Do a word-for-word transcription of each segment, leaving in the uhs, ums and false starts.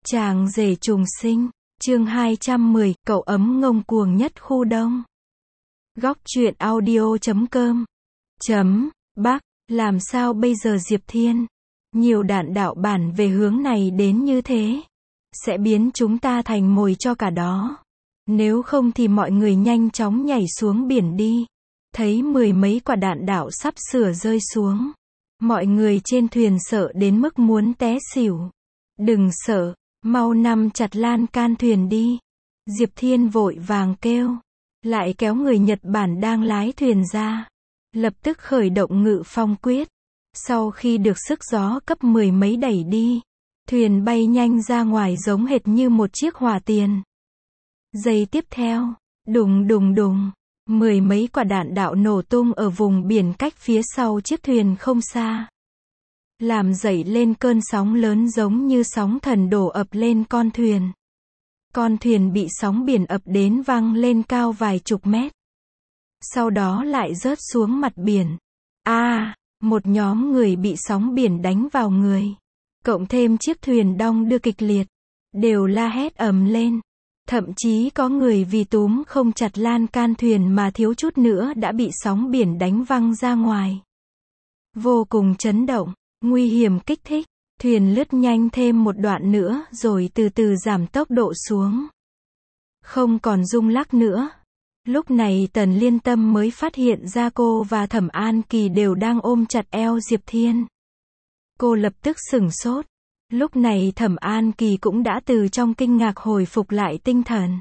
Chàng rể trùng sinh, chương hai trăm mười, cậu ấm ngông cuồng nhất khu đông. Góc truyện audio chấm com. Chấm, Bác, làm sao bây giờ Diệp Thiên? Nhiều đạn đạo bản về hướng này đến như thế. Sẽ biến chúng ta thành mồi cho cả đó. Nếu không thì mọi người nhanh chóng nhảy xuống biển đi. Thấy mười mấy quả đạn đạo sắp sửa rơi xuống. Mọi người trên thuyền sợ đến mức muốn té xỉu. Đừng sợ, mau nắm chặt lan can thuyền đi. Diệp Thiên vội vàng kêu. Lại kéo người Nhật Bản đang lái thuyền ra. Lập tức khởi động ngự phong quyết. Sau khi được sức gió cấp mười mấy đẩy đi, thuyền bay nhanh ra ngoài giống hệt như một chiếc hỏa tiền. Giây tiếp theo, đùng đùng đùng, mười mấy quả đạn đạo nổ tung ở vùng biển cách phía sau chiếc thuyền không xa. Làm dậy lên cơn sóng lớn giống như sóng thần đổ ập lên con thuyền. Con thuyền bị sóng biển ập đến văng lên cao vài chục mét. Sau đó lại rớt xuống mặt biển. A, à, một nhóm người bị sóng biển đánh vào người. Cộng thêm chiếc thuyền đong đưa kịch liệt. Đều la hét ầm lên. Thậm chí có người vì túm không chặt lan can thuyền mà thiếu chút nữa đã bị sóng biển đánh văng ra ngoài. Vô cùng chấn động, nguy hiểm kích thích. Thuyền lướt nhanh thêm một đoạn nữa rồi từ từ giảm tốc độ xuống. Không còn rung lắc nữa. Lúc này Tần Liên Tâm mới phát hiện ra cô và Thẩm An Kỳ đều đang ôm chặt eo Diệp Thiên. Cô lập tức sửng sốt. Lúc này Thẩm An Kỳ cũng đã từ trong kinh ngạc hồi phục lại tinh thần.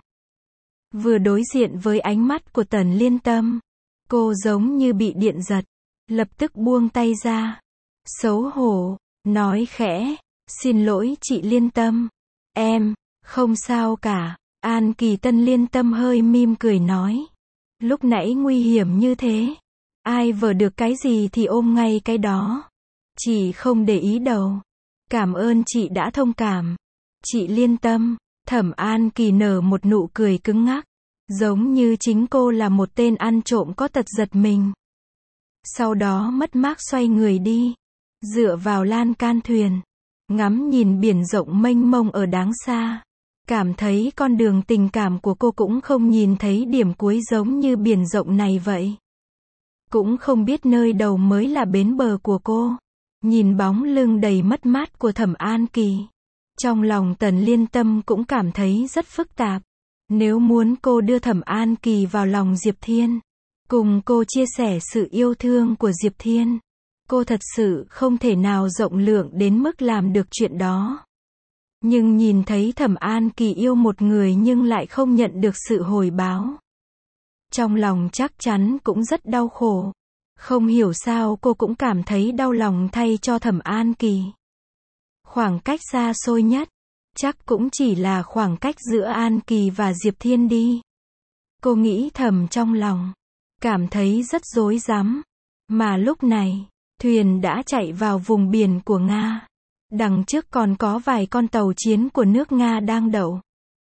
Vừa đối diện với ánh mắt của Tần Liên Tâm, cô giống như bị điện giật, lập tức buông tay ra. Xấu hổ, nói khẽ, xin lỗi chị Liên Tâm. Em, không sao cả. An Kỳ Tân Liên Tâm hơi mỉm cười nói. Lúc nãy nguy hiểm như thế. Ai vờ được cái gì thì ôm ngay cái đó. Chị không để ý đâu. Cảm ơn chị đã thông cảm. Chị Liên Tâm. Thẩm An Kỳ nở một nụ cười cứng ngắc. Giống như chính cô là một tên ăn trộm có tật giật mình. Sau đó mất mát xoay người đi. Dựa vào lan can thuyền. Ngắm nhìn biển rộng mênh mông ở đáng xa. Cảm thấy con đường tình cảm của cô cũng không nhìn thấy điểm cuối giống như biển rộng này vậy. Cũng không biết nơi đầu mới là bến bờ của cô. Nhìn bóng lưng đầy mất mát của Thẩm An Kỳ. Trong lòng Tần Liên Tâm cũng cảm thấy rất phức tạp. Nếu muốn cô đưa Thẩm An Kỳ vào lòng Diệp Thiên, cùng cô chia sẻ sự yêu thương của Diệp Thiên, cô thật sự không thể nào rộng lượng đến mức làm được chuyện đó. Nhưng nhìn thấy Thẩm An Kỳ yêu một người nhưng lại không nhận được sự hồi báo. Trong lòng chắc chắn cũng rất đau khổ. Không hiểu sao cô cũng cảm thấy đau lòng thay cho Thẩm An Kỳ. Khoảng cách xa xôi nhất, chắc cũng chỉ là khoảng cách giữa An Kỳ và Diệp Thiên đi. Cô nghĩ thầm trong lòng, cảm thấy rất rối rắm. Mà lúc này, thuyền đã chạy vào vùng biển của Nga. Đằng trước còn có vài con tàu chiến của nước Nga đang đậu.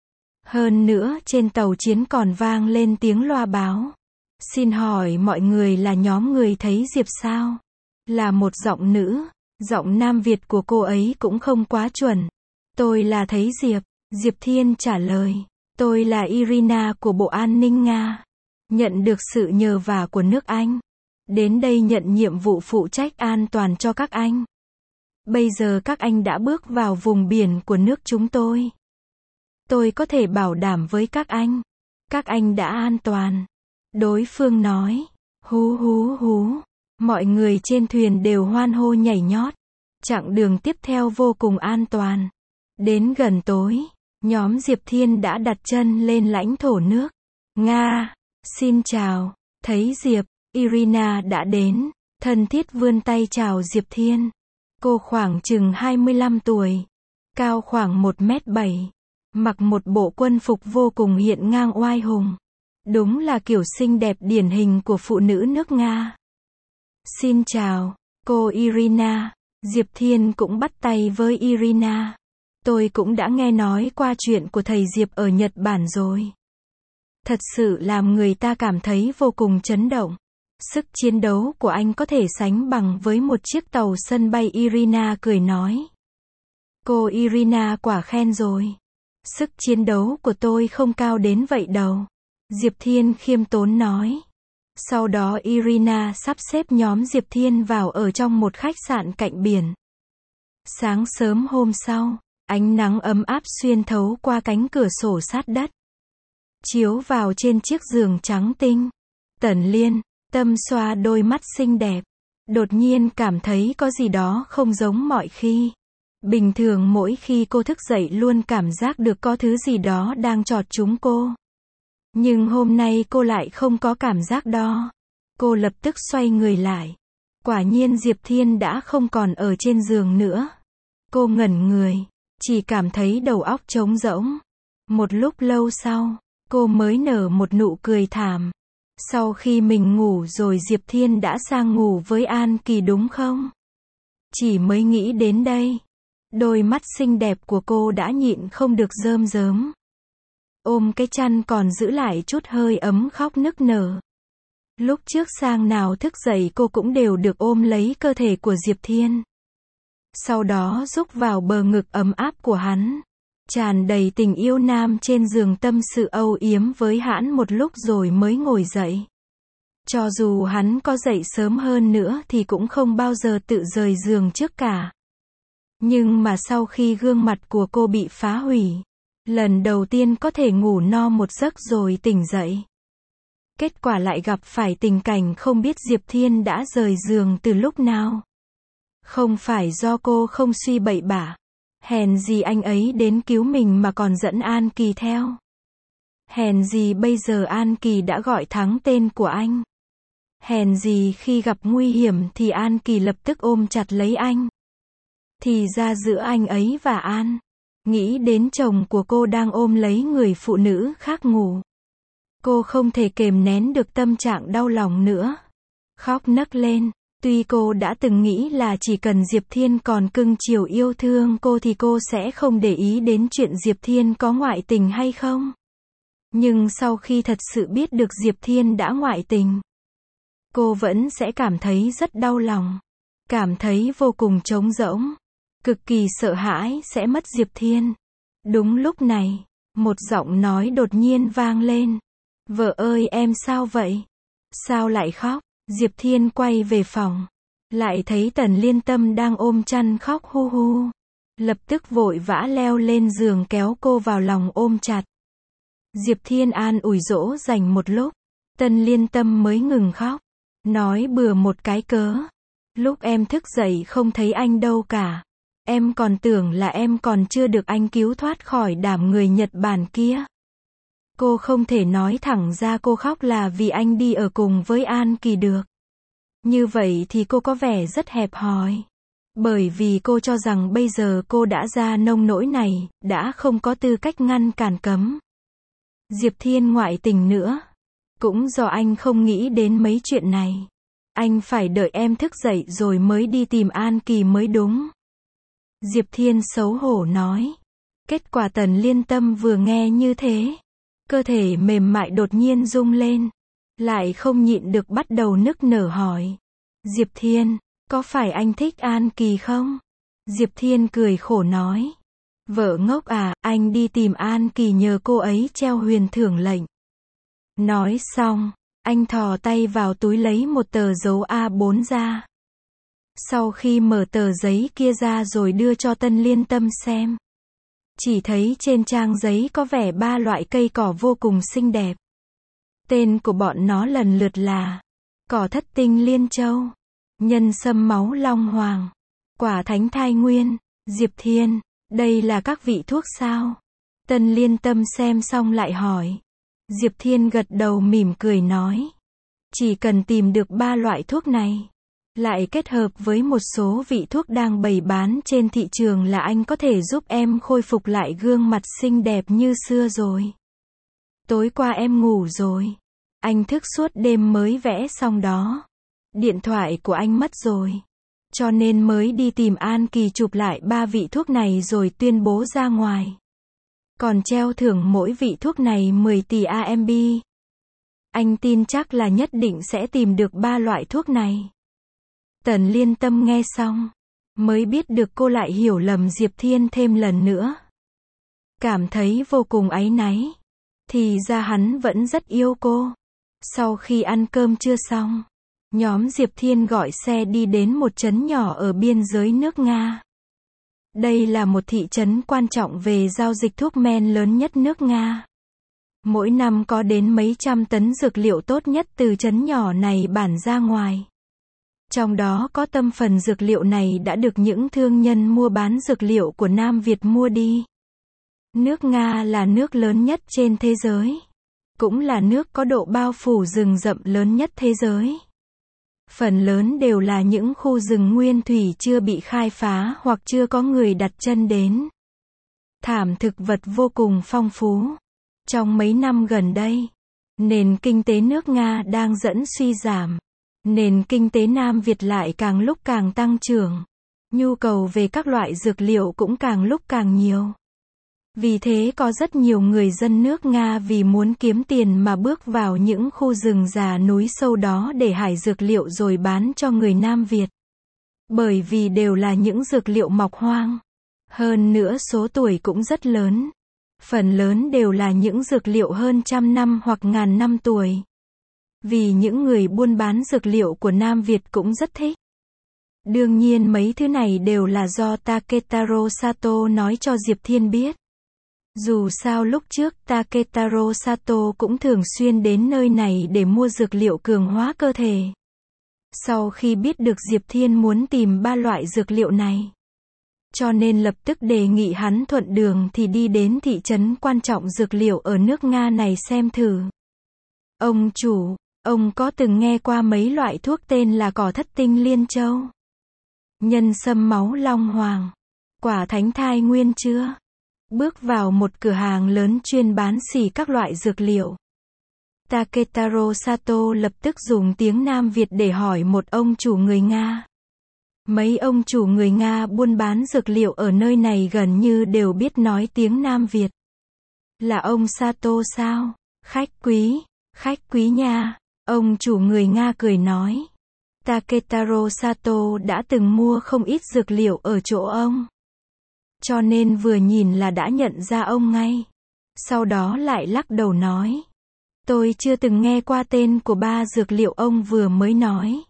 Hơn nữa trên tàu chiến còn vang lên tiếng loa báo. Xin hỏi mọi người là nhóm người thấy Diệp sao? Là một giọng nữ. Giọng Nam Việt của cô ấy cũng không quá chuẩn. Tôi là thấy Diệp. Diệp Thiên trả lời. Tôi là Irina của Bộ An ninh Nga. Nhận được sự nhờ vả của nước Anh. Đến đây nhận nhiệm vụ phụ trách an toàn cho các anh. Bây giờ các anh đã bước vào vùng biển của nước chúng tôi. Tôi có thể bảo đảm với các anh. Các anh đã an toàn. Đối phương nói. Hú hú hú. Mọi người trên thuyền đều hoan hô nhảy nhót. Chặng đường tiếp theo vô cùng an toàn. Đến gần tối, nhóm Diệp Thiên đã đặt chân lên lãnh thổ nước Nga. Xin chào. Thấy Diệp, Irina đã đến. Thân thiết vươn tay chào Diệp Thiên. Cô khoảng chừng hai mươi lăm tuổi. Cao khoảng một mét bảy. Mặc một bộ quân phục vô cùng hiện ngang oai hùng. Đúng là kiểu xinh đẹp điển hình của phụ nữ nước Nga. Xin chào, cô Irina. Diệp Thiên cũng bắt tay với Irina. Tôi cũng đã nghe nói qua chuyện của thầy Diệp ở Nhật Bản rồi. Thật sự làm người ta cảm thấy vô cùng chấn động. Sức chiến đấu của anh có thể sánh bằng với một chiếc tàu sân bay. Irina cười nói. Cô Irina quả khen rồi. Sức chiến đấu của tôi không cao đến vậy đâu. Diệp Thiên khiêm tốn nói. Sau đó Irina sắp xếp nhóm Diệp Thiên vào ở trong một khách sạn cạnh biển. Sáng sớm hôm sau, ánh nắng ấm áp xuyên thấu qua cánh cửa sổ sát đất, chiếu vào trên chiếc giường trắng tinh. Tần Liên Tâm xoa đôi mắt xinh đẹp, đột nhiên cảm thấy có gì đó không giống mọi khi. Bình thường mỗi khi cô thức dậy luôn cảm giác được có thứ gì đó đang chọt trúng cô. Nhưng hôm nay cô lại không có cảm giác đó. Cô lập tức xoay người lại. Quả nhiên Diệp Thiên đã không còn ở trên giường nữa. Cô ngẩn người, chỉ cảm thấy đầu óc trống rỗng. Một lúc lâu sau, cô mới nở một nụ cười thảm. Sau khi mình ngủ rồi Diệp Thiên đã sang ngủ với An Kỳ đúng không? Chỉ mới nghĩ đến đây, đôi mắt xinh đẹp của cô đã nhịn không được rơm rớm. Ôm cái chăn còn giữ lại chút hơi ấm khóc nức nở. Lúc trước sang nào thức dậy cô cũng đều được ôm lấy cơ thể của Diệp Thiên. Sau đó rúc vào bờ ngực ấm áp của hắn. Tràn đầy tình yêu nam trên giường tâm sự âu yếm với hắn một lúc rồi mới ngồi dậy. Cho dù hắn có dậy sớm hơn nữa thì cũng không bao giờ tự rời giường trước cả. Nhưng mà sau khi gương mặt của cô bị phá hủy, lần đầu tiên có thể ngủ no một giấc rồi tỉnh dậy. Kết quả lại gặp phải tình cảnh không biết Diệp Thiên đã rời giường từ lúc nào. Không phải do cô không suy bậy bạ. Hèn gì anh ấy đến cứu mình mà còn dẫn An Kỳ theo. Hèn gì bây giờ An Kỳ đã gọi thắng tên của anh. Hèn gì khi gặp nguy hiểm thì An Kỳ lập tức ôm chặt lấy anh. Thì ra giữa anh ấy và An. Nghĩ đến chồng của cô đang ôm lấy người phụ nữ khác ngủ. Cô không thể kềm nén được tâm trạng đau lòng nữa. Khóc nấc lên. Tuy cô đã từng nghĩ là chỉ cần Diệp Thiên còn cưng chiều yêu thương cô thì cô sẽ không để ý đến chuyện Diệp Thiên có ngoại tình hay không. Nhưng sau khi thật sự biết được Diệp Thiên đã ngoại tình, cô vẫn sẽ cảm thấy rất đau lòng. Cảm thấy vô cùng trống rỗng. Cực kỳ sợ hãi sẽ mất Diệp Thiên. Đúng lúc này, một giọng nói đột nhiên vang lên. Vợ ơi em sao vậy? Sao lại khóc? Diệp Thiên quay về phòng. Lại thấy Tần Liên Tâm đang ôm chăn khóc hu hu. Lập tức vội vã leo lên giường kéo cô vào lòng ôm chặt. Diệp Thiên an ủi dỗ dành một lúc. Tần Liên Tâm mới ngừng khóc. Nói bừa một cái cớ. Lúc em thức dậy không thấy anh đâu cả. Em còn tưởng là em còn chưa được anh cứu thoát khỏi đám người Nhật Bản kia. Cô không thể nói thẳng ra cô khóc là vì anh đi ở cùng với An Kỳ được. Như vậy thì cô có vẻ rất hẹp hòi. Bởi vì cô cho rằng bây giờ cô đã ra nông nỗi này, đã không có tư cách ngăn cản cấm Diệp Thiên ngoại tình nữa. Cũng do anh không nghĩ đến mấy chuyện này. Anh phải đợi em thức dậy rồi mới đi tìm An Kỳ mới đúng. Diệp Thiên xấu hổ nói. Kết quả Tần Liên Tâm vừa nghe như thế, cơ thể mềm mại đột nhiên rung lên. Lại không nhịn được bắt đầu nức nở hỏi. Diệp Thiên, có phải anh thích An Kỳ không? Diệp Thiên cười khổ nói. Vợ ngốc à, anh đi tìm An Kỳ nhờ cô ấy treo huyền thưởng lệnh. Nói xong, anh thò tay vào túi lấy một tờ dấu A bốn ra. Sau khi mở tờ giấy kia ra rồi đưa cho Tân Liên Tâm xem. Chỉ thấy trên trang giấy có vẻ ba loại cây cỏ vô cùng xinh đẹp. Tên của bọn nó lần lượt là cỏ thất tinh liên châu, nhân sâm máu long hoàng, quả thánh thai nguyên. Diệp Thiên, đây là các vị thuốc sao? Tân Liên Tâm xem xong lại hỏi. Diệp Thiên gật đầu mỉm cười nói. Chỉ cần tìm được ba loại thuốc này, lại kết hợp với một số vị thuốc đang bày bán trên thị trường là anh có thể giúp em khôi phục lại gương mặt xinh đẹp như xưa rồi. Tối qua em ngủ rồi. Anh thức suốt đêm mới vẽ xong đó. Điện thoại của anh mất rồi. Cho nên mới đi tìm An Kỳ chụp lại ba vị thuốc này rồi tuyên bố ra ngoài. Còn treo thưởng mỗi vị thuốc này mười tỷ a em bê. Anh tin chắc là nhất định sẽ tìm được ba loại thuốc này. Tần Liên Tâm nghe xong, mới biết được cô lại hiểu lầm Diệp Thiên thêm lần nữa. Cảm thấy vô cùng áy náy. Thì ra hắn vẫn rất yêu cô. Sau khi ăn cơm trưa xong, nhóm Diệp Thiên gọi xe đi đến một trấn nhỏ ở biên giới nước Nga. Đây là một thị trấn quan trọng về giao dịch thuốc men lớn nhất nước Nga. Mỗi năm có đến mấy trăm tấn dược liệu tốt nhất từ trấn nhỏ này bản ra ngoài. Trong đó có tâm phần dược liệu này đã được những thương nhân mua bán dược liệu của Nam Việt mua đi. Nước Nga là nước lớn nhất trên thế giới. Cũng là nước có độ bao phủ rừng rậm lớn nhất thế giới. Phần lớn đều là những khu rừng nguyên thủy chưa bị khai phá hoặc chưa có người đặt chân đến. Thảm thực vật vô cùng phong phú. Trong mấy năm gần đây, nền kinh tế nước Nga đang dẫn suy giảm. Nền kinh tế Nam Việt lại càng lúc càng tăng trưởng. Nhu cầu về các loại dược liệu cũng càng lúc càng nhiều. Vì thế có rất nhiều người dân nước Nga vì muốn kiếm tiền mà bước vào những khu rừng già núi sâu đó để hái dược liệu rồi bán cho người Nam Việt. Bởi vì đều là những dược liệu mọc hoang. Hơn nữa số tuổi cũng rất lớn. Phần lớn đều là những dược liệu hơn trăm năm hoặc ngàn năm tuổi. Vì những người buôn bán dược liệu của Nam Việt cũng rất thích. Đương nhiên mấy thứ này đều là do Taketaro Sato nói cho Diệp Thiên biết. Dù sao lúc trước Taketaro Sato cũng thường xuyên đến nơi này để mua dược liệu cường hóa cơ thể. Sau khi biết được Diệp Thiên muốn tìm ba loại dược liệu này, cho nên lập tức đề nghị hắn thuận đường thì đi đến thị trấn quan trọng dược liệu ở nước Nga này xem thử. Ông chủ, ông có từng nghe qua mấy loại thuốc tên là cỏ thất tinh liên châu, nhân sâm máu long hoàng, quả thánh thai nguyên chưa? Bước vào một cửa hàng lớn chuyên bán xỉ các loại dược liệu. Taketaro Sato lập tức dùng tiếng Nam Việt để hỏi một ông chủ người Nga. Mấy ông chủ người Nga buôn bán dược liệu ở nơi này gần như đều biết nói tiếng Nam Việt. Là ông Sato sao? Khách quý, khách quý nha. Ông chủ người Nga cười nói. Taketaro Sato đã từng mua không ít dược liệu ở chỗ ông. Cho nên vừa nhìn là đã nhận ra ông ngay. Sau đó lại lắc đầu nói. Tôi chưa từng nghe qua tên của ba dược liệu ông vừa mới nói.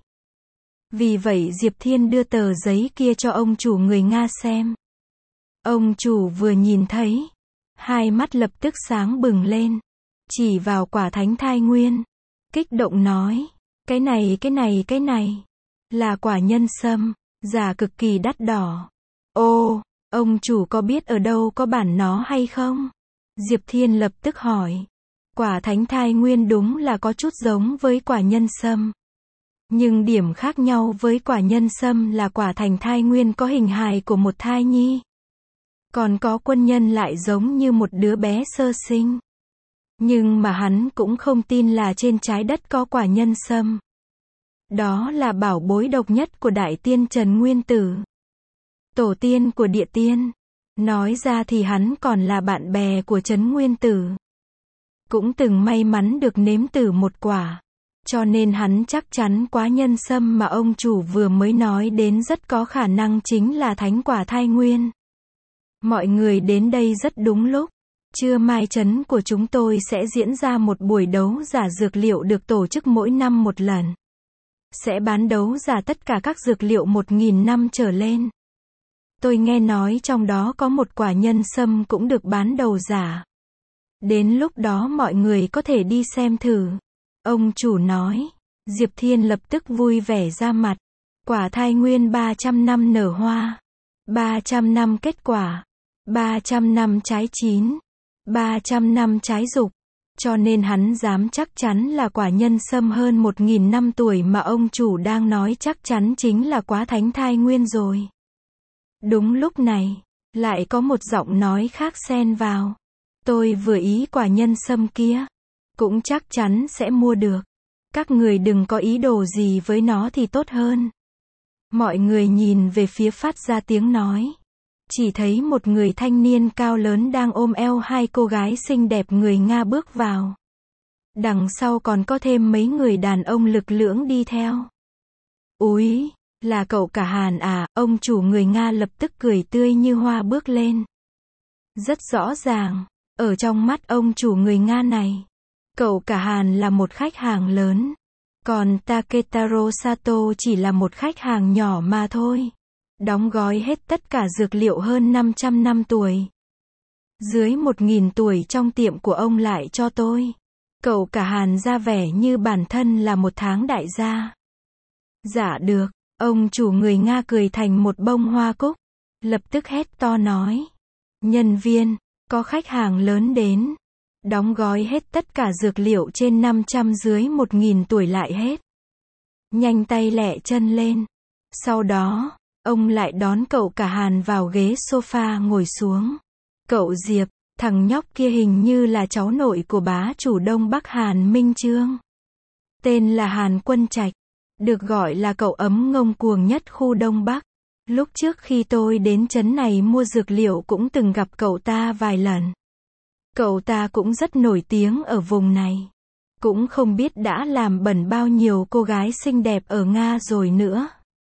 Vì vậy Diệp Thiên đưa tờ giấy kia cho ông chủ người Nga xem. Ông chủ vừa nhìn thấy, hai mắt lập tức sáng bừng lên. Chỉ vào quả thánh thai nguyên. Kích động nói. Cái này cái này cái này. Là quả nhân sâm. Giá cực kỳ đắt đỏ. Ô, ông chủ có biết ở đâu có bản nó hay không? Diệp Thiên lập tức hỏi. Quả thánh thai nguyên đúng là có chút giống với quả nhân sâm. Nhưng điểm khác nhau với quả nhân sâm là quả thành thai nguyên có hình hài của một thai nhi. Còn có quân nhân lại giống như một đứa bé sơ sinh. Nhưng mà hắn cũng không tin là trên trái đất có quả nhân sâm. Đó là bảo bối độc nhất của Đại Tiên Trần Nguyên Tử. Tổ tiên của địa tiên. Nói ra thì hắn còn là bạn bè của Trấn Nguyên Tử. Cũng từng may mắn được nếm thử một quả. Cho nên hắn chắc chắn quả nhân sâm mà ông chủ vừa mới nói đến rất có khả năng chính là thánh quả thai nguyên. Mọi người đến đây rất đúng lúc. Trưa mai trấn của chúng tôi sẽ diễn ra một buổi đấu giả dược liệu được tổ chức mỗi năm một lần. Sẽ bán đấu giả tất cả các dược liệu một nghìn năm trở lên. Tôi nghe nói trong đó có một quả nhân sâm cũng được bán đầu giả. Đến lúc đó mọi người có thể đi xem thử. Ông chủ nói. Diệp Thiên lập tức vui vẻ ra mặt. Quả thai nguyên ba trăm năm nở hoa. ba trăm năm kết quả. ba trăm năm trái chín. ba trăm năm trái rụng. Cho nên hắn dám chắc chắn là quả nhân sâm hơn một nghìn năm tuổi mà ông chủ đang nói chắc chắn chính là quả thánh thai nguyên rồi. Đúng lúc này, lại có một giọng nói khác xen vào. Tôi vừa ý quả nhân sâm kia. Cũng chắc chắn sẽ mua được. Các người đừng có ý đồ gì với nó thì tốt hơn. Mọi người nhìn về phía phát ra tiếng nói. Chỉ thấy một người thanh niên cao lớn đang ôm eo hai cô gái xinh đẹp người Nga bước vào. Đằng sau còn có thêm mấy người đàn ông lực lưỡng đi theo. Úi, Là cậu cả Hàn à, ông chủ người Nga lập tức cười tươi như hoa bước lên. Rất rõ ràng, ở trong mắt ông chủ người Nga này, cậu cả Hàn là một khách hàng lớn, còn Taketaro Sato chỉ là một khách hàng nhỏ mà thôi. Đóng gói hết tất cả dược liệu hơn năm trăm năm tuổi. Dưới một nghìn tuổi trong tiệm của ông lại cho tôi. Cậu cả Hàn ra vẻ như bản thân là một tháng đại gia. Dạ được, ông chủ người Nga cười thành một bông hoa cúc. Lập tức hét to nói. Nhân viên, có khách hàng lớn đến. Đóng gói hết tất cả dược liệu trên năm trăm dưới một nghìn tuổi lại hết. Nhanh tay lẹ chân lên. Sau đó, ông lại đón cậu cả Hàn vào ghế sofa ngồi xuống. Cậu Diệp, thằng nhóc kia hình như là cháu nội của bá chủ Đông Bắc Hàn Minh Chương. Tên là Hàn Quân Trạch, được gọi là cậu ấm ngông cuồng nhất khu Đông Bắc. Lúc trước khi tôi đến trấn này mua dược liệu cũng từng gặp cậu ta vài lần. Cậu ta cũng rất nổi tiếng ở vùng này. Cũng không biết đã làm bẩn bao nhiêu cô gái xinh đẹp ở Nga rồi nữa.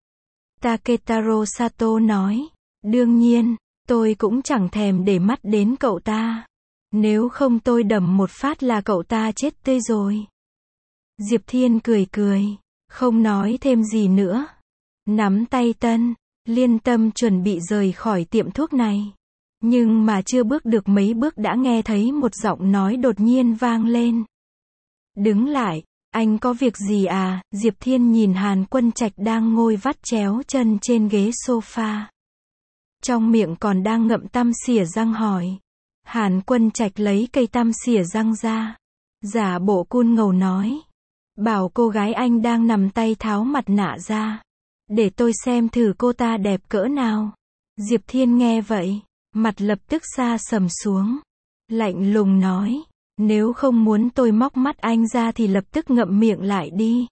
Taketaro Sato nói. Đương nhiên, tôi cũng chẳng thèm để mắt đến cậu ta. Nếu không tôi đầm một phát là cậu ta chết tươi rồi. Diệp Thiên cười cười, không nói thêm gì nữa. Nắm tay Tân, Liên tâm chuẩn bị rời khỏi tiệm thuốc này. Nhưng mà chưa bước được mấy bước đã nghe thấy một giọng nói đột nhiên vang lên. Đứng lại, anh có việc gì à? Diệp Thiên nhìn Hàn Quân Trạch đang ngồi vắt chéo chân trên ghế sofa. Trong miệng còn đang ngậm tăm xỉa răng hỏi. Hàn Quân Trạch lấy cây tăm xỉa răng ra. Giả bộ cun ngầu nói. Bảo cô gái anh đang nằm tay tháo mặt nạ ra. Để tôi xem thử cô ta đẹp cỡ nào. Diệp Thiên nghe vậy, mặt lập tức sa sầm xuống. Lạnh lùng nói. Nếu không muốn tôi móc mắt anh ra thì lập tức ngậm miệng lại đi.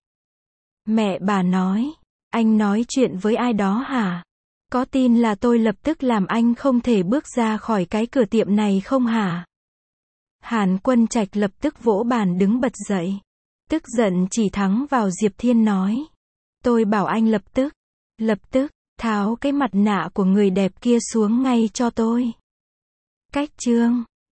Mẹ bà nói. Anh nói chuyện với ai đó hả? Có tin là tôi lập tức làm anh không thể bước ra khỏi cái cửa tiệm này không hả? Hàn Quân Trạch lập tức vỗ bàn đứng bật dậy. Tức giận chỉ thẳng vào Diệp Thiên nói. Tôi bảo anh lập tức, lập tức, tháo cái mặt nạ của người đẹp kia xuống ngay cho tôi. Cách chương